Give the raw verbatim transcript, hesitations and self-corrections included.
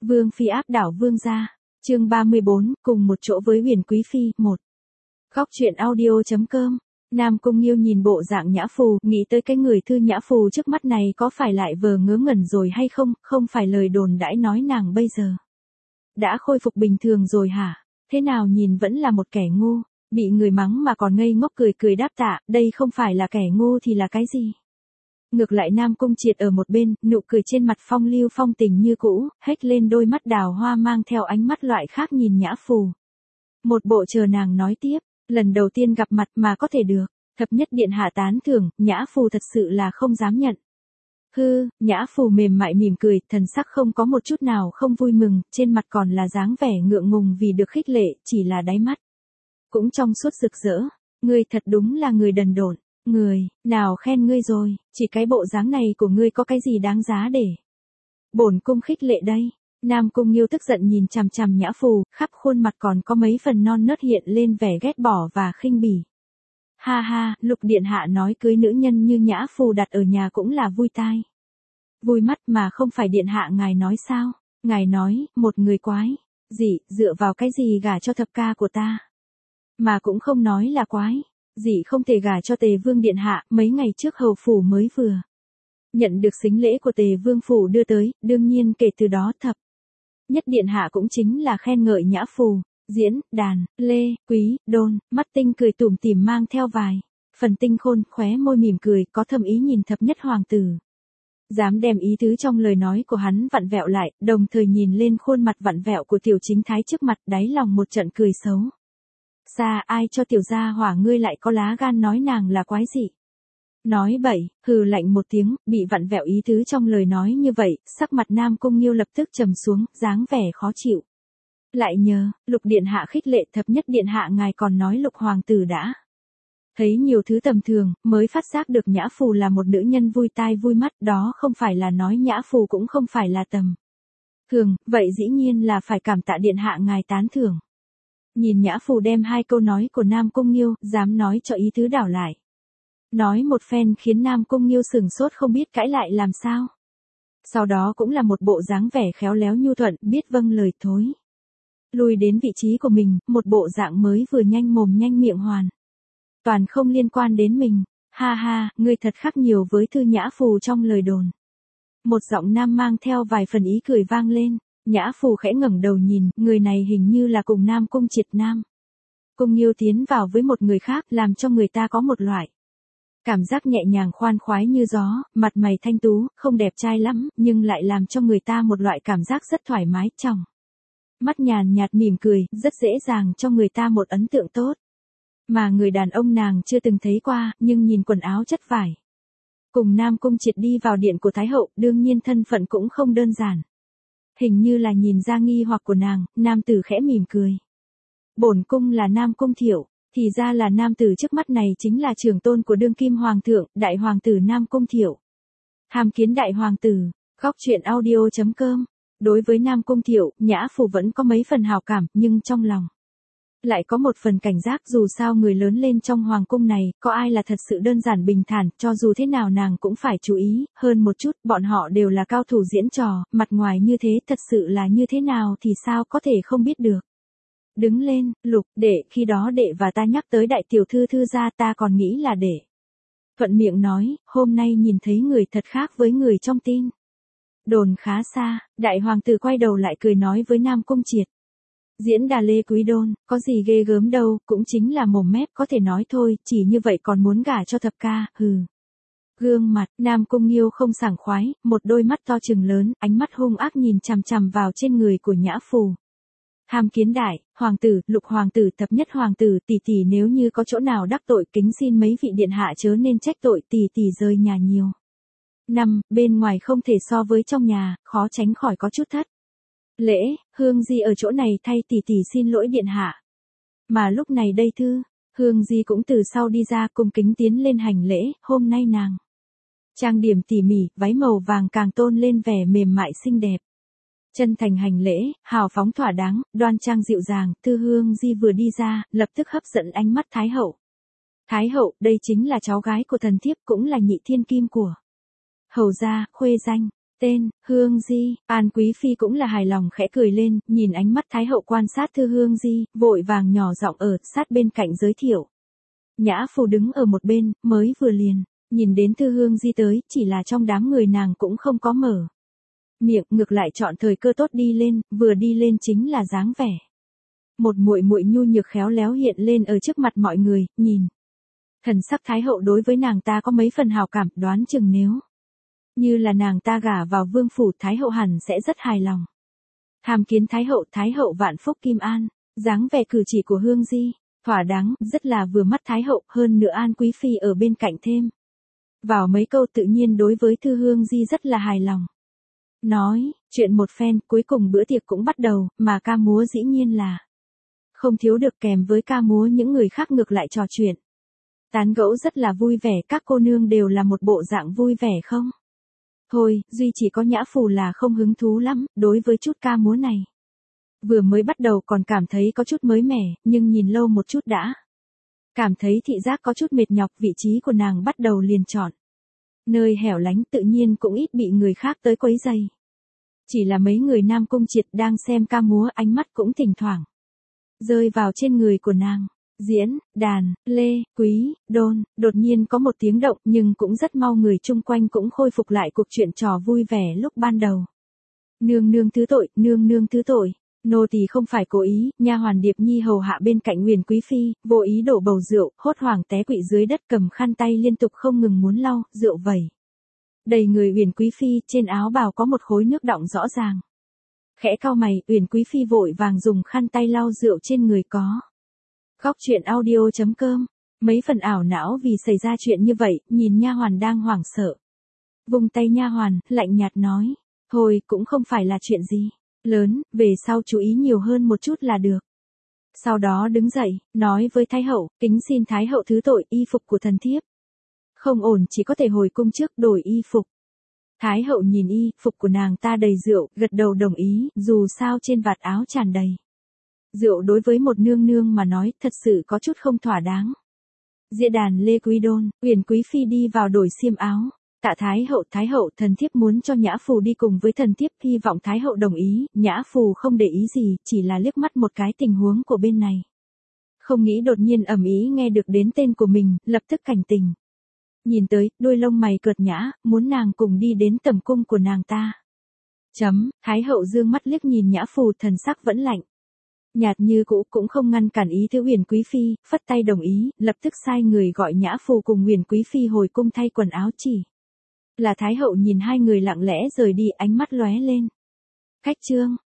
Vương phi áp đảo vương gia. Chương ba mươi bốn, cùng một chỗ với Huyền quý phi, một. Góc truyện audio chấm com. Nam Cung Nghiêu nhìn bộ dạng Nhã Phù, nghĩ tới cái người thư Nhã Phù trước mắt này có phải lại vờ ngớ ngẩn rồi hay không, không phải lời đồn đãi nói nàng bây giờ đã khôi phục bình thường rồi hả? Thế nào nhìn vẫn là một kẻ ngu, bị người mắng mà còn ngây ngốc cười cười đáp tạ, đây không phải là kẻ ngu thì là cái gì? Ngược lại Nam Cung Triệt ở một bên, nụ cười trên mặt phong lưu phong tình như cũ, hếch lên đôi mắt đào hoa mang theo ánh mắt loại khác nhìn Nhã Phù. Một bộ chờ nàng nói tiếp, lần đầu tiên gặp mặt mà có thể được, thập nhất điện hạ tán thưởng, Nhã Phù thật sự là không dám nhận. Hư, Nhã Phù mềm mại mỉm cười, thần sắc không có một chút nào không vui mừng, trên mặt còn là dáng vẻ ngượng ngùng vì được khích lệ, chỉ là đáy mắt cũng trong suốt rực rỡ. Ngươi thật đúng là người đần độn. Người, nào khen ngươi rồi, chỉ cái bộ dáng này của ngươi có cái gì đáng giá để bổn cung khích lệ đây. Nam Cung Nghiêu tức giận nhìn chằm chằm Nhã Phù, khắp khuôn mặt còn có mấy phần non nớt hiện lên vẻ ghét bỏ và khinh bỉ. Ha ha, Lục điện hạ nói cưới nữ nhân như Nhã Phù đặt ở nhà cũng là vui tai vui mắt mà không phải điện hạ ngài nói sao? Ngài nói, một người quái dị, dựa vào cái gì gả cho thập ca của ta? Mà cũng không nói là quái dị không thể gả cho Tề Vương điện hạ, mấy ngày trước hầu phủ mới vừa nhận được sính lễ của Tề Vương phủ đưa tới, đương nhiên kể từ đó thập nhất điện hạ cũng chính là khen ngợi Nhã Phù, diễn, đàn, lê, quý, đôn, mắt tinh cười tủm tỉm mang theo vài phần tinh khôn, khóe môi mỉm cười, có thâm ý nhìn thập nhất hoàng tử. Dám đem ý tứ trong lời nói của hắn vặn vẹo lại, đồng thời nhìn lên khuôn mặt vặn vẹo của tiểu chính thái trước mặt, đáy lòng một trận cười xấu. Xa, ai cho tiểu gia hỏa ngươi lại có lá gan nói nàng là quái dị? Nói bậy, hừ lạnh một tiếng, bị vặn vẹo ý tứ trong lời nói như vậy, sắc mặt Nam Cung Nghiêu lập tức trầm xuống, dáng vẻ khó chịu. Lại nhờ, Lục điện hạ khích lệ, thập nhất điện hạ ngài còn nói Lục hoàng tử đã thấy nhiều thứ tầm thường, mới phát giác được Nhã Phù là một nữ nhân vui tai vui mắt, đó không phải là nói Nhã Phù cũng không phải là tầm thường, vậy dĩ nhiên là phải cảm tạ điện hạ ngài tán thưởng. Nhìn Nhã Phù đem hai câu nói của Nam Cung Nghiêu, dám nói cho ý tứ đảo lại. Nói một phen khiến Nam Cung Nghiêu sừng sốt không biết cãi lại làm sao. Sau đó cũng là một bộ dáng vẻ khéo léo nhu thuận, biết vâng lời thối lui đến vị trí của mình, một bộ dạng mới vừa nhanh mồm nhanh miệng hoàn toàn không liên quan đến mình. Ha ha, ngươi thật khác nhiều với thư Nhã Phù trong lời đồn. Một giọng nam mang theo vài phần ý cười vang lên. Nhã Phù khẽ ngẩng đầu nhìn, người này hình như là cùng Nam Cung Triệt. Nam Cung Nghiêu tiến vào với một người khác, làm cho người ta có một loại cảm giác nhẹ nhàng khoan khoái như gió, mặt mày thanh tú, không đẹp trai lắm, nhưng lại làm cho người ta một loại cảm giác rất thoải mái, trong mắt nhàn nhạt mỉm cười, rất dễ dàng cho người ta một ấn tượng tốt. Mà người đàn ông nàng chưa từng thấy qua, nhưng nhìn quần áo chất vải cùng Nam Cung Triệt đi vào điện của Thái hậu, đương nhiên thân phận cũng không đơn giản. Hình như là nhìn ra nghi hoặc của nàng, nam tử khẽ mỉm cười. Bổn cung là Nam Cung Thiệu, thì ra là nam tử trước mắt này chính là trưởng tôn của đương kim hoàng thượng, đại hoàng tử Nam Cung Thiệu. Tham kiến đại hoàng tử, góc truyện audio chấm com. Đối với Nam Cung Thiệu, Nhã Phù vẫn có mấy phần hào cảm, nhưng trong lòng lại có một phần cảnh giác, dù sao người lớn lên trong hoàng cung này, có ai là thật sự đơn giản bình thản, cho dù thế nào nàng cũng phải chú ý, hơn một chút, bọn họ đều là cao thủ diễn trò, mặt ngoài như thế, thật sự là như thế nào thì sao có thể không biết được. Đứng lên, Lục, đệ, khi đó đệ và ta nhắc tới đại tiểu thư thư gia ta còn nghĩ là đệ thuận miệng nói, hôm nay nhìn thấy người thật khác với người trong tin đồn khá xa. Đại hoàng tử quay đầu lại cười nói với Nam Cung Triệt. Diễn đà lê quý đôn, có gì ghê gớm đâu, cũng chính là mồm mép có thể nói thôi, chỉ như vậy còn muốn gả cho thập ca, hừ. Gương mặt, Nam Cung Nghiêu không sảng khoái, một đôi mắt to trừng lớn, ánh mắt hung ác nhìn chằm chằm vào trên người của Nhã Phù. Tham kiến đại, hoàng tử, Lục hoàng tử, thập nhất hoàng tử, tỷ tỷ nếu như có chỗ nào đắc tội kính xin mấy vị điện hạ chớ nên trách tội, tỷ tỷ rời nhà nhiều năm, bên ngoài không thể so với trong nhà, khó tránh khỏi có chút thất lễ, Hương Di ở chỗ này thay tỷ tỷ xin lỗi điện hạ. Mà lúc này đây thư, Hương Di cũng từ sau đi ra cung kính tiến lên hành lễ, hôm nay nàng trang điểm tỉ mỉ, váy màu vàng càng tôn lên vẻ mềm mại xinh đẹp. Chân thành hành lễ, hào phóng thỏa đáng, đoan trang dịu dàng, thư Hương Di vừa đi ra, lập tức hấp dẫn ánh mắt Thái hậu. Thái hậu, đây chính là cháu gái của thần thiếp cũng là nhị thiên kim của hầu gia, khuê danh. Tên, Hương Di, An Quý Phi cũng là hài lòng khẽ cười lên, nhìn ánh mắt Thái hậu quan sát Thư Hương Di, vội vàng nhỏ giọng ở sát bên cạnh giới thiệu. Nhã Phu đứng ở một bên, mới vừa liền, nhìn đến Thư Hương Di tới, chỉ là trong đám người nàng cũng không có mở miệng, ngược lại chọn thời cơ tốt đi lên, vừa đi lên chính là dáng vẻ. Một muội muội nhu nhược khéo léo hiện lên ở trước mặt mọi người, nhìn. Thần sắc Thái hậu đối với nàng ta có mấy phần hào cảm, đoán chừng nếu như là nàng ta gả vào vương phủ, Thái hậu hẳn sẽ rất hài lòng. Tham kiến Thái hậu, Thái hậu vạn phúc kim an, dáng vẻ cử chỉ của Hương Di, thỏa đáng, rất là vừa mắt Thái hậu, hơn nữa An Quý Phi ở bên cạnh thêm. Vào mấy câu tự nhiên đối với Thư Hương Di rất là hài lòng. Nói, chuyện một phen, cuối cùng bữa tiệc cũng bắt đầu, mà ca múa dĩ nhiên là không thiếu được, kèm với ca múa những người khác ngược lại trò chuyện. Tán gẫu rất là vui vẻ, các cô nương đều là một bộ dạng vui vẻ không? Thôi, duy chỉ có Nhã Phù là không hứng thú lắm, đối với chút ca múa này. Vừa mới bắt đầu còn cảm thấy có chút mới mẻ, nhưng nhìn lâu một chút đã. Cảm thấy thị giác có chút mệt nhọc, vị trí của nàng bắt đầu liền chọn nơi hẻo lánh, tự nhiên cũng ít bị người khác tới quấy rầy. Chỉ là mấy người Nam Cung Triệt đang xem ca múa, ánh mắt cũng thỉnh thoảng rơi vào trên người của nàng. Diễn, đàn, lê, quý, đôn, đột nhiên có một tiếng động, nhưng cũng rất mau người chung quanh cũng khôi phục lại cuộc chuyện trò vui vẻ lúc ban đầu. Nương nương thứ tội, nương nương thứ tội. Nô tỳ không phải cố ý, nha hoàn Điệp Nhi hầu hạ bên cạnh Huyền Quý Phi, vô ý đổ bầu rượu, hốt hoảng té quỵ dưới đất, cầm khăn tay liên tục không ngừng muốn lau, rượu vẩy đầy người Huyền Quý Phi, trên áo bào có một khối nước đọng rõ ràng. Khẽ cau mày, Huyền Quý Phi vội vàng dùng khăn tay lau rượu trên người có. Góc truyện audio chấm com, mấy phần ảo não vì xảy ra chuyện như vậy, nhìn nha hoàn đang hoảng sợ. Vung tay nha hoàn, lạnh nhạt nói, thôi cũng không phải là chuyện gì lớn, về sau chú ý nhiều hơn một chút là được. Sau đó đứng dậy, nói với Thái hậu, kính xin Thái hậu thứ tội, y phục của thần thiếp không ổn, chỉ có thể hồi cung trước đổi y phục. Thái hậu nhìn y phục của nàng ta đầy rượu, gật đầu đồng ý, dù sao trên vạt áo tràn đầy rượu đối với một nương nương mà nói thật sự có chút không thỏa đáng. Dĩa đàn Lê Quý Đôn, Huyền Quý Phi đi vào đổi xiêm áo. Tạ Thái hậu, Thái hậu, thần thiếp muốn cho Nhã Phù đi cùng với thần thiếp, hy vọng Thái hậu đồng ý. Nhã Phù không để ý gì, chỉ là liếc mắt một cái tình huống của bên này. Không nghĩ đột nhiên ầm ĩ nghe được đến tên của mình, lập tức cảnh tình. Nhìn tới, đôi lông mày cợt nhã, muốn nàng cùng đi đến tầm cung của nàng ta. Chấm, Thái hậu dương mắt liếc nhìn Nhã Phù, thần sắc vẫn lạnh nhạt như cũ, cũng không ngăn cản ý thứ Huyền Quý Phi, phất tay đồng ý, lập tức sai người gọi Nhã Phù cùng Huyền Quý Phi hồi cung thay quần áo. Chỉ là Thái hậu nhìn hai người lặng lẽ rời đi, ánh mắt lóe lên khách trương.